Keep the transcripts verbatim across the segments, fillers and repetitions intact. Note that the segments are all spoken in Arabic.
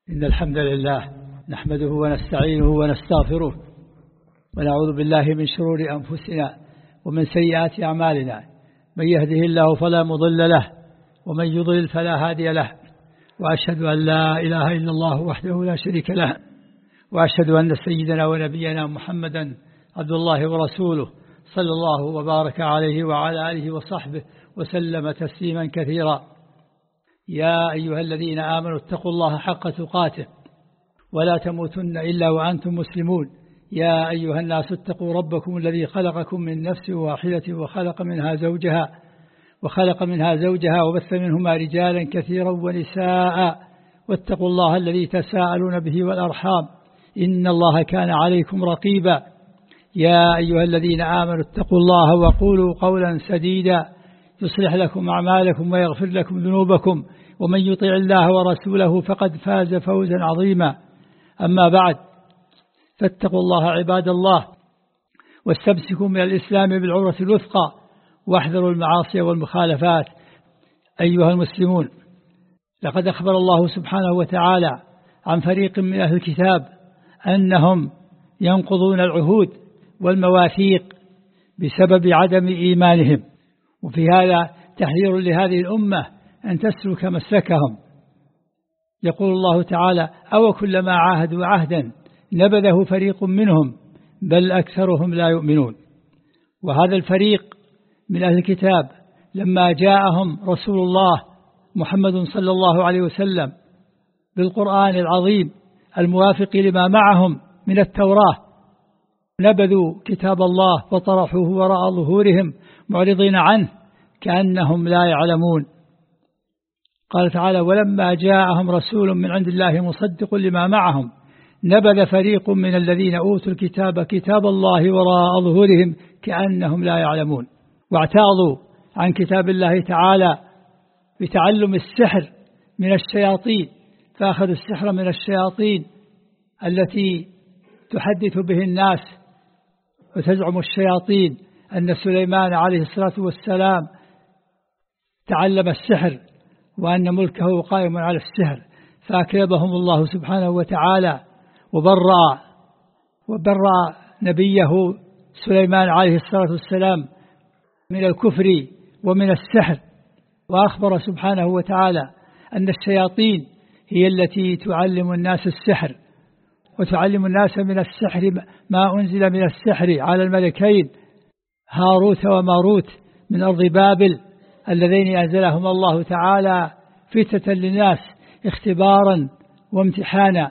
إن الحمد لله نحمده ونستعينه ونستغفره ونعوذ بالله من شرور أنفسنا ومن سيئات أعمالنا. من يهده الله فلا مضل له ومن يضلل فلا هادي له، وأشهد أن لا إله إلا الله وحده لا شريك له، وأشهد أن سيدنا ونبينا محمدا عبد الله ورسوله صلى الله وبارك عليه وعلى آله وصحبه وسلم تسليما كثيرا. يا أيها الذين آمنوا اتقوا الله حق تقاته ولا تموتن إلا وأنتم مسلمون. يا أيها الناس اتقوا ربكم الذي خلقكم من نفس واحدة وخلق منها زوجها وخلق منها زوجها وبث منهما رجالا كثيرا ونساء، واتقوا الله الذي تساءلون به والأرحام إن الله كان عليكم رقيبا. يا أيها الذين آمنوا اتقوا الله وقولوا قولا سديدا يصلح لكم أعمالكم ويغفر لكم ذنوبكم، ومن يطع الله ورسوله فقد فاز فوزا عظيما. أما بعد، فاتقوا الله عباد الله، واستمسكوا من الإسلام بالعروة الوثقى، واحذروا المعاصي والمخالفات. أيها المسلمون، لقد أخبر الله سبحانه وتعالى عن فريق من أهل الكتاب أنهم ينقضون العهود والمواثيق بسبب عدم إيمانهم، وفي هذا تحذير لهذه الأمة أن تسلك مسلكهم. يقول الله تعالى: أو كلما عاهدوا عهدا نبذه فريق منهم بل أكثرهم لا يؤمنون. وهذا الفريق من أهل الكتاب لما جاءهم رسول الله محمد صلى الله عليه وسلم بالقرآن العظيم الموافق لما معهم من التوراة، نبذوا كتاب الله وطرحوه وراء ظهورهم معرضين عنه كأنهم لا يعلمون. قال تعالى: ولما جاءهم رسول من عند الله مصدق لما معهم نبذ فريق من الذين أوتوا الكتاب كتاب الله وراء ظهورهم كأنهم لا يعلمون. واعتاضوا عن كتاب الله تعالى بتعلم السحر من الشياطين، فأخذوا السحر من الشياطين التي تحدث به الناس. وتزعم الشياطين أن سليمان عليه الصلاة والسلام تعلم السحر وأن ملكه قائم على السحر، فأكذبهم الله سبحانه وتعالى وبرأ وبرأ نبيه سليمان عليه الصلاة والسلام من الكفر ومن السحر. وأخبر سبحانه وتعالى أن الشياطين هي التي تعلم الناس السحر، وتعلم الناس من السحر ما أنزل من السحر على الملكين هاروت وماروت من أرض بابل، اللذين أنزلهم الله تعالى فتنة للناس اختبارا وامتحانا.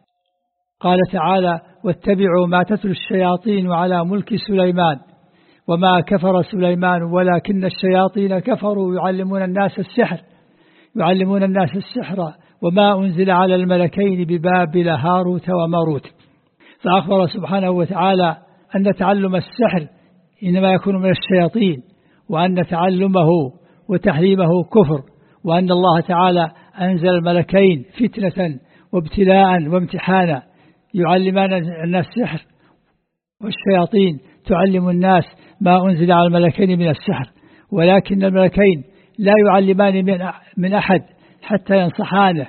قال تعالى: واتبعوا ما تتلو الشياطين على ملك سليمان وما كفر سليمان ولكن الشياطين كفروا يعلمون الناس السحر يعلمون الناس السحر وما أنزل على الملكين ببابل هاروت وماروت. فأخبر سبحانه وتعالى أن تعلم السحر إنما يكون من الشياطين، وأن تعلمه وتحريمه كفر، وأن الله تعالى أنزل الملكين فتنة وابتلاء وامتحانا يعلمان الناس السحر، والشياطين تعلم الناس ما أنزل على الملكين من السحر. ولكن الملكين لا يعلمان من أحد حتى ينصحانه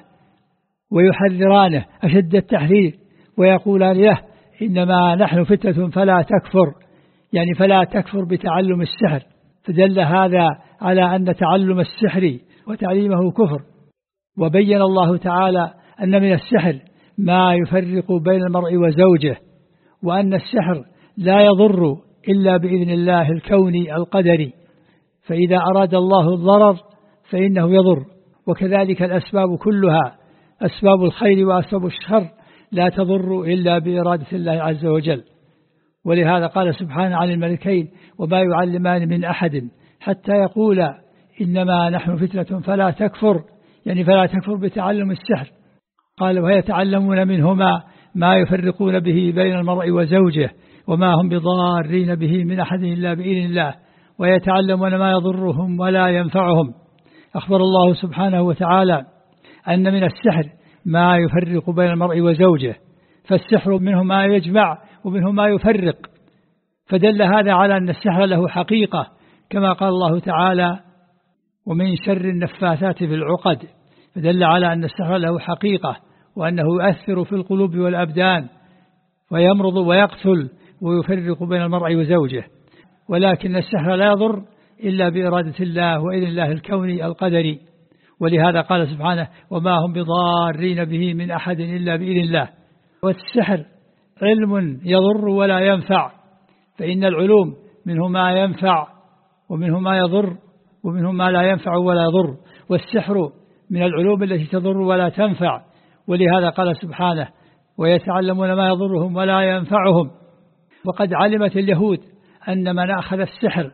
ويحذرانه أشد التحذير، ويقولان له: إنما نحن فتنة فلا تكفر، يعني فلا تكفر بتعلم السحر. فدل هذا على أن تعلم السحر وتعليمه كفر. وبين الله تعالى أن من السحر ما يفرق بين المرء وزوجه، وأن السحر لا يضر إلا بإذن الله الكوني القدري، فإذا أراد الله الضرر فإنه يضر. وكذلك الأسباب كلها، أسباب الخير وأسباب الشر، لا تضر إلا بإرادة الله عز وجل. ولهذا قال سبحانه عن الملكين: وما يعلمان من أحد حتى يقولا إنما نحن فتنة فلا تكفر، يعني فلا تكفر بتعلم السحر. قال: ويتعلمون منهما ما يفرقون به بين المرء وزوجه وما هم بضارين به من أحد إلا بإذن الله ويتعلمون ما يضرهم ولا ينفعهم. أخبر الله سبحانه وتعالى أن من السحر ما يفرق بين المرء وزوجه، فالسحر منه ما يجمع ومنه ما يفرق. فدل هذا على أن السحر له حقيقة، كما قال الله تعالى: ومن شر النفاثات في العقد. فدل على أن السحر له حقيقة وأنه يؤثر في القلوب والأبدان ويمرض ويقتل ويفرق بين المرء وزوجه، ولكن السحر لا يضر إلا بإرادة الله وإذن الله الكوني القدري. ولهذا قال سبحانه وما هم بضارين به من أحد إلا بإذن الله. والسحر علم يضر ولا ينفع، فإن العلوم منه ما ينفع ومنه ما يضر ومنه ما لا ينفع ولا يضر، والسحر من العلوم التي تضر ولا تنفع. ولهذا قال سبحانه ويتعلمون ما يضرهم ولا ينفعهم. وقد علمت اليهود أن من أخذ السحر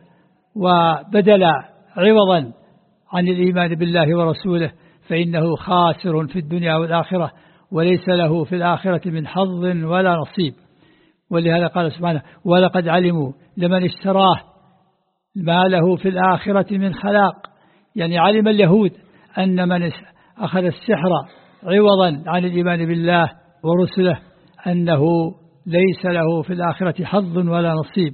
وبدل عوضا عن الإيمان بالله ورسوله فإنه خاسر في الدنيا والآخرة، وليس له في الآخرة من حظ ولا نصيب. ولهذا قال سبحانه ولقد علموا لمن اشتراه ما له في الآخرة من خلاق. يعني علم اليهود أن من أخذ السحر عوضا عن الإيمان بالله ورسله أنه ليس له في الآخرة حظ ولا نصيب.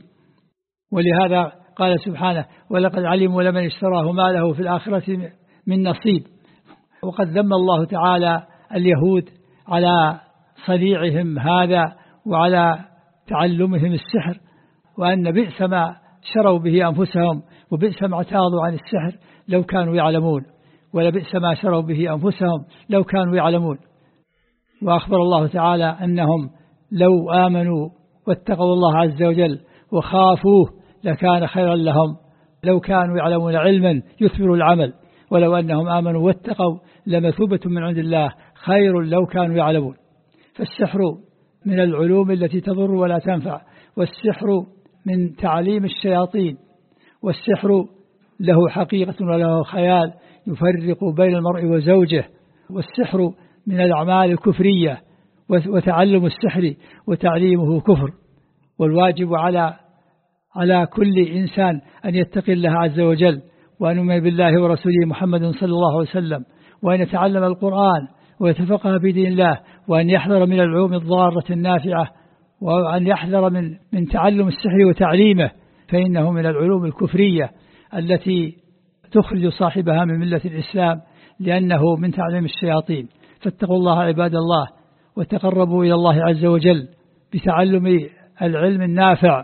ولهذا قال سبحانه ولقد علموا لمن اشتراه ما له في الآخرة من نصيب. وقد ذم الله تعالى اليهود على صنيعهم هذا وعلى تعلمهم السحر، وأن بئس ما شروا به أنفسهم وبئس ما اعتاضوا عن السحر لو كانوا يعلمون، ولبئس ما شروا به أنفسهم لو كانوا يعلمون. وأخبر الله تعالى أنهم لو آمنوا واتقوا الله عز وجل وخافوه لكان خيرا لهم لو كانوا يعلمون علما يثمر العمل، ولو أنهم آمنوا واتقوا لمثوبة من عند الله خير لو كانوا يعلمون. فالسحر من العلوم التي تضر ولا تنفع، والسحر من تعليم الشياطين، والسحر له حقيقة وله خيال يفرق بين المرء وزوجه، والسحر من الأعمال الكفرية، وتعلم السحر وتعليمه كفر. والواجب على على كل إنسان أن يتقي الله عز وجل وأن يؤمن بالله ورسوله محمد صلى الله عليه وسلم، وأن يتعلم القرآن ويتفقه في دين الله، وأن يحذر من العلوم الضارة النافعة، وأن يحذر من من تعلم السحر وتعليمه، فإنه من العلوم الكفرية التي تخرج صاحبها من ملة الإسلام، لأنه من تعليم الشياطين. فاتقوا الله عباد الله وتقربوا إلى الله عز وجل بتعلم العلم النافع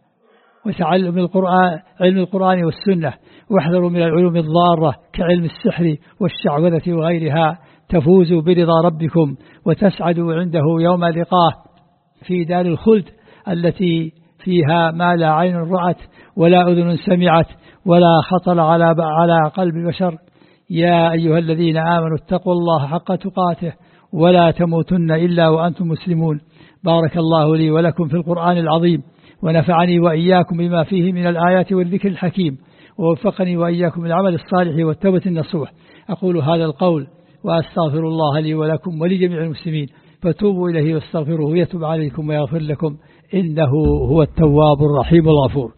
وتعلم القرآن علم القرآن والسنة، واحذروا من العلوم الضارة كعلم السحر والشعوذة وغيرها، تفوزوا برضا ربكم وتسعدوا عنده يوم لقاه في دار الخلد التي فيها ما لا عين رأت ولا أذن سمعت ولا خطر على على قلب بشر. يا أيها الذين آمنوا اتقوا الله حق تقاته ولا تموتن إلا وأنتم مسلمون. بارك الله لي ولكم في القرآن العظيم، ونفعني وإياكم بما فيه من الآيات والذكر الحكيم، ووفقني وإياكم للعمل الصالح والتوبة النصوح. أقول هذا القول وأستغفر الله لي ولكم ولجميع المسلمين، فتوبوا إليه واستغفروه يتوب عليكم ويغفر لكم، إنه هو التواب الرحيم الغفور.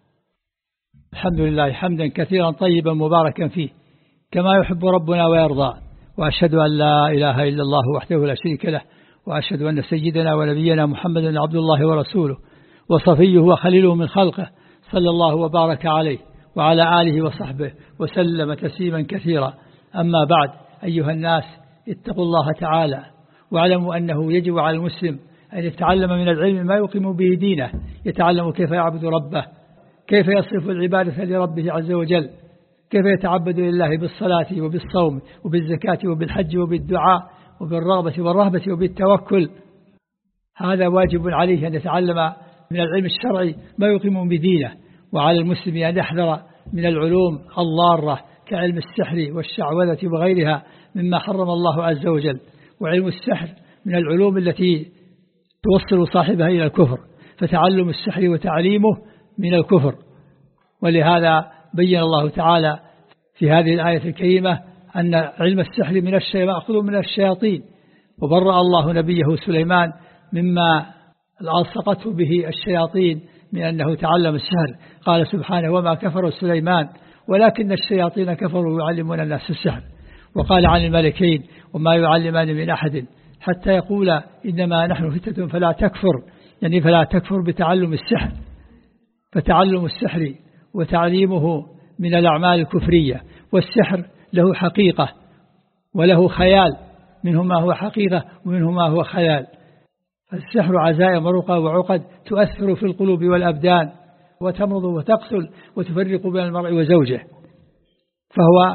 الحمد لله حمدا كثيرا طيبا مباركا فيه كما يحب ربنا ويرضى، وأشهد أن لا إله إلا الله وحده لا شريك له، وأشهد أن سيدنا ونبينا محمدا عبد الله ورسوله وصفيه وخليله من خلقه، صلى الله وبارك عليه وعلى آله وصحبه وسلم تسليما كثيرا. أما بعد، أيها الناس اتقوا الله تعالى واعلموا أنه يجب على المسلم أن يتعلم من العلم ما يقيم به دينه، يتعلم كيف يعبد ربه، كيف يصرف العبادة لربه عز وجل، كيف يتعبد لله بالصلاة وبالصوم وبالزكاة وبالحج وبالدعاء وبالرغبة والرهبة وبالتوكل. هذا واجب عليه أن يتعلم من العلم الشرعي ما يقيم بدينه. وعلى المسلم أن يحذر من العلوم الضارة كعلم السحر والشعوذة وغيرها مما حرم الله عز وجل. وعلم السحر من العلوم التي توصل صاحبها إلى الكفر، فتعلم السحر وتعليمه من الكفر. ولهذا بين الله تعالى في هذه الآية الكريمة أن علم السحر من الشيء مأخوذ من الشياطين، وبرأ الله نبيه سليمان مما ألصقته به الشياطين من أنه تعلم السحر. قال سبحانه وما كفر سليمان ولكن الشياطين كفروا يعلمون الناس السحر. وقال عن الملكين وما يعلمان من أحد حتى يقول إنما نحن فتنة فلا تكفر، يعني فلا تكفر بتعلم السحر. فتعلم السحر وتعليمه من الأعمال الكفرية. والسحر له حقيقة وله خيال منه ما هو حقيقة ومنه ما هو خيال. فالسحر عزائم ورقى وعقد تؤثر في القلوب والأبدان وتمرض وتقتل وتفرق بين المرء وزوجه. فهو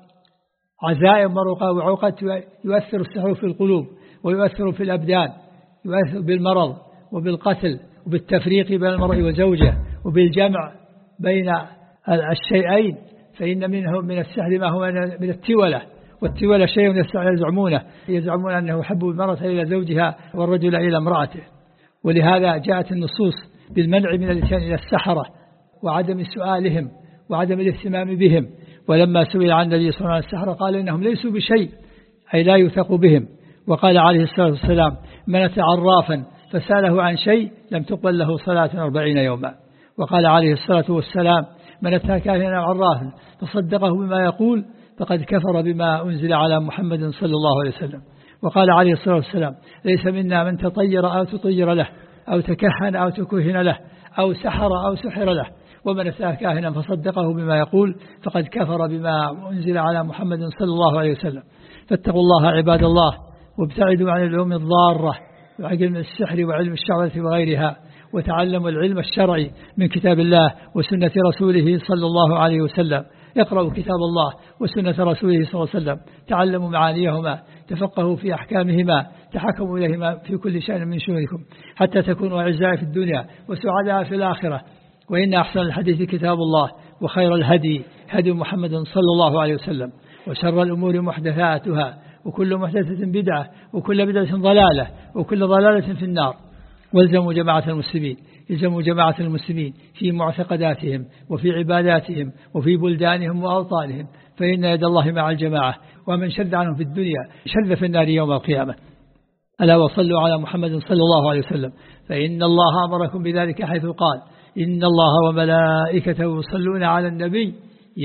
عزائم ورقى وعقد يؤثر السحر في القلوب ويؤثر في الأبدان، يؤثر بالمرض وبالقتل وبالتفريق بين المرء وزوجه وبالجمع بين الشيئين. فإن منه من السحر ما هو من التولة، والتولة شيء يزعمونه يزعمون أنه يحب المرأة إلى زوجها والرجل إلى امرأته. ولهذا جاءت النصوص بالمنع من الاتيان إلى السحرة وعدم سؤالهم وعدم الاهتمام بهم. ولما سئل عن النبي صلى الله عليه وسلم السحرة قال إنهم ليسوا بشيء، أي لا يثق بهم. وقال عليه الصلاة والسلام من أتى عرافا فسأله عن شيء لم تقبل له صلاة أربعين يوما. وقال عليه الصلاة والسلام من أتى كاهنا عرافا فصدقه بما يقول فقد كفر بما أنزل على محمد صلى الله عليه وسلم. وقال عليه الصلاة والسلام ليس منا من تطير أو تطير له أو تكهن أو تكهن له أو سحر أو سحر له، ومن أتى كاهنا فصدقه بما يقول فقد كفر بما أنزل على محمد صلى الله عليه وسلم. فاتقوا الله عباد الله وابتعدوا عن العلوم الضارة وعلم السحر وعلم الشعوذة وغيرها، وتعلموا العلم الشرعي من كتاب الله وسنة رسوله صلى الله عليه وسلم. اقرأوا كتاب الله وسنة رسوله صلى الله عليه وسلم، تعلموا معانيهما، تفقهوا في أحكامهما، تحكموا إليهما في كل شأن من شؤونكم حتى تكونوا أعزاء في الدنيا وسعداء في الآخرة. وإن أحسن الحديث كتاب الله وخير الهدي هدي محمد صلى الله عليه وسلم، وشر الأمور محدثاتها وكل محدثة بدعة وكل بدعة ضلالة وكل ضلالة في النار. والزموا جماعة المسلمين، يلزموا جماعة المسلمين في معتقداتهم وفي عباداتهم وفي بلدانهم وأوطانهم، فإن يد الله مع الجماعة، ومن شد عنهم في الدنيا شد في النار يوم القيامة. ألا وصلوا على محمد صلى الله عليه وسلم، فإن الله أمركم بذلك حيث قال إن الله وملائكته يصلون على النبي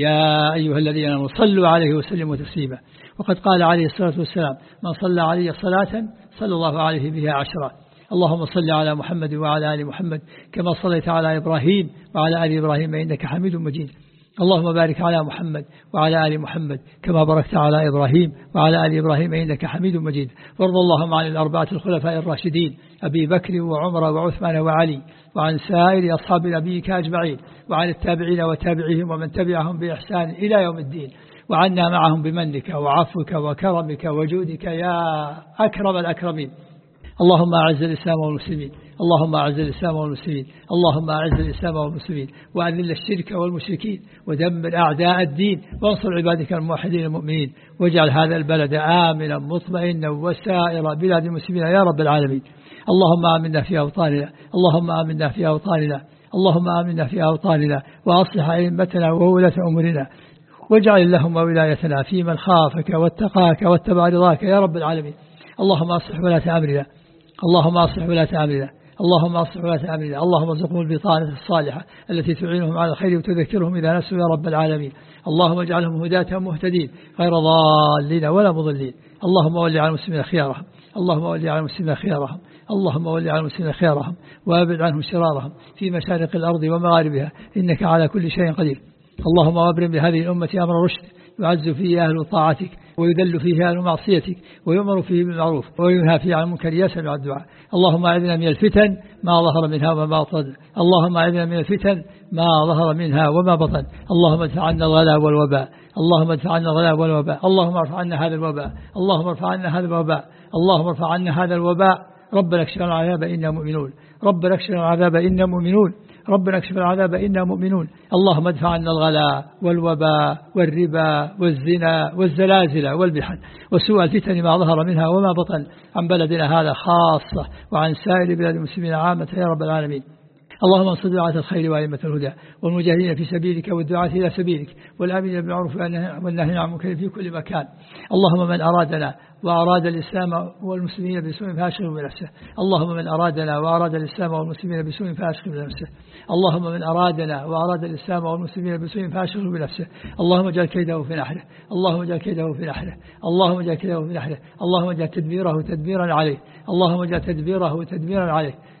يا أيها الذين آمنوا صلوا عليه وسلموا تسليما. وقد قال عليه الصلاة والسلام من صلى علي صلاة صلى الله عليه بها عشرا. اللهم صل على محمد وعلى آل محمد كما صليت على إبراهيم وعلى آل إبراهيم إنك حميد مجيد. اللهم بارك على محمد وعلى آل محمد كما باركت على إبراهيم وعلى آل إبراهيم إنك حميد مجيد. وارض اللهم عن الأربعة الخلفاء الراشدين أبي بكر وعمر وعثمان وعلي، وعن سائر أصحاب نبيك أجمعين، وعن التابعين وتابعيهم ومن تبعهم بإحسان إلى يوم الدين، وعنا معهم بمنك وعفوك وكرمك وجودك يا أكرم الأكرمين. اللهم أعز الإسلام والمسلمين، اللهم أعز الإسلام والمسلمين، اللهم أعز الإسلام والمسلمين، وأذل الشرك والمشركين، ودمر أعداء الدين، وانصر عبادك الموحدين المؤمنين، واجعل هذا البلد آمنا مطمئنا وسائر بلاد المسلمين يا رب العالمين. اللهم آمنا في أوطاننا، اللهم آمنا في أوطاننا، اللهم آمنا في أوطاننا، وأصلح أئمتنا وولاة أمورنا، واجعل اللهم ولايتنا في من خافك واتقاك واتبع رضاك يا رب العالمين. اللهم أصلح ولاة أمرنا، اللهم أصلح ولاة أمرنا، اللهم أصلح ولاة أمرنا، اللهم ارزقهم البطانة الصالحة التي تعينهم على الخير وتذكرهم إذا نسوا يا رب العالمين. اللهم اجعلهم هداة مهتدين غير ضالين ولا مضلين. اللهم ول على المسلمين خيارهم، اللهم ول على المسلمين خيارهم، اللهم ول على المسلمين خيارهم وابعد عنهم شرارهم في مشارق الأرض ومغاربها إنك على كل شيء قدير. اللهم وابرم لهذه الأمة أمر رشد يعز فيه أهل طاعتك ويذل فيه أهل معصيتك ويؤمر فيه بالمعروف وينهى فيه عن المنكر يسمع الدعاء. اللهم أعذنا من الفتن ما ظهر منها وما بطن، اللهم أعذنا من الفتن ما ظهر منها وما بطن. اللهم ادفع عنا الغلاء والوباء، اللهم ادفع عنا الغلاء والوباء، اللهم ارفع عنا هذا الوباء، اللهم ارفع عنا هذا الوباء، اللهم ارفع عنا هذا الوباء. ربنا اكشف العذاب إنا مؤمنون، ربنا اكشف العذاب إنا مؤمنون، ربنا اكشف العذاب إنا مؤمنون. اللهم ادفع عنا الغلاء والوباء والربا والزنا والزلازل والبحن وسوء الفتن ما ظهر منها وما بطن عن بلدنا هذا خاصة وعن سائر بلاد المسلمين عامة يا رب العالمين. اللهم انصر دعاة الخير وأئمة الهدى والمجاهدين في سبيلك والدعاة إلى سبيلك والآمرين بالمعروف والنهي عن المنكر في كل مكان. اللهم من أرادنا وأراد الإسلام والمسلمين بسوء فأشغله بنفسه، اللهم من أرادنا وأراد الإسلام والمسلمين بسوء فأشغله بنفسه، اللهم من أرادنا وأراد الإسلام والمسلمين بسوء فأشغله بنفسه، اللهم اجعل كيده في نحره، اللهم اجعل كيده في نحره، اللهم اجعل كيده في نحره، اللهم اجعل تدبيره تدبيرا عليه، اللهم اجعل تدبيره تدبيرا عليه.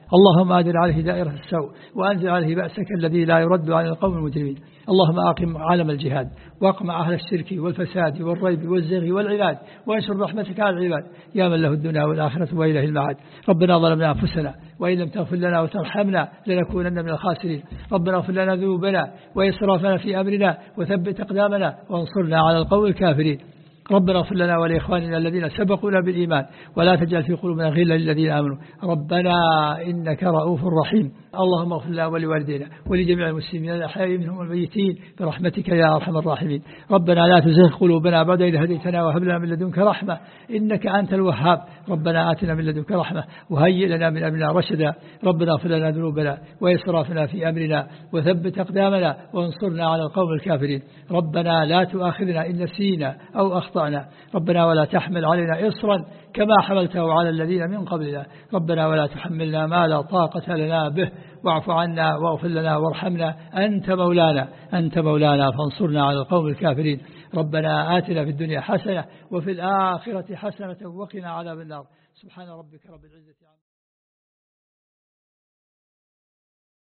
اللهم أدر عليه دائرة السوء وأنزل عليه بأسك الذي لا يرد عن القوم المجرمين. اللهم أقم عالم الجهاد واقمع أهل الشرك والفساد والريب والزغي والعناد وانشر رحمتك على العباد يا من له الدنيا والآخرة وإليه المعاد. ربنا ظلمنا أنفسنا وإن لم تغفر لنا وترحمنا لنكونن من الخاسرين. ربنا اغفر لنا ذنوبنا وإسرافنا في أمرنا وثبت أقدامنا وانصرنا على القوم الكافرين. ربنا اغفر لنا ولإخواننا الذين سبقونا بالإيمان ولا تجعل في قلوبنا غلا للذين آمنوا ربنا إنك رؤوف رحيم. اللهم اغفر لنا ولوالدينا ولجميع المسلمين الأحياء منهم والميتين برحمتك يا أرحم الراحمين. ربنا لا تزغ قلوبنا بعد إذ هديتنا وهب لنا من لدنك رحمة إنك أنت الوهاب. ربنا آتنا من لدنك رحمة وهيئ لنا من أمرنا رشدا. ربنا اغفر لنا ذنوبنا وإسرافنا في أمرنا وثبت أقدامنا وانصرنا على القوم الكافرين. ربنا لا تؤاخذنا إن نسينا أو أخطأنا. ربنا ولا تحمل علينا إصرا كما حملته على الذين من قبلنا. ربنا ولا تحملنا ما لا طاقة لنا به واعف عنا واغفر لنا وارحمنا أنت مولانا أنت مولانا فانصرنا على القوم الكافرين. ربنا آتنا في الدنيا حسنة وفي الآخرة حسنة وقنا عذاب النار. سبحان ربك رب العزة عما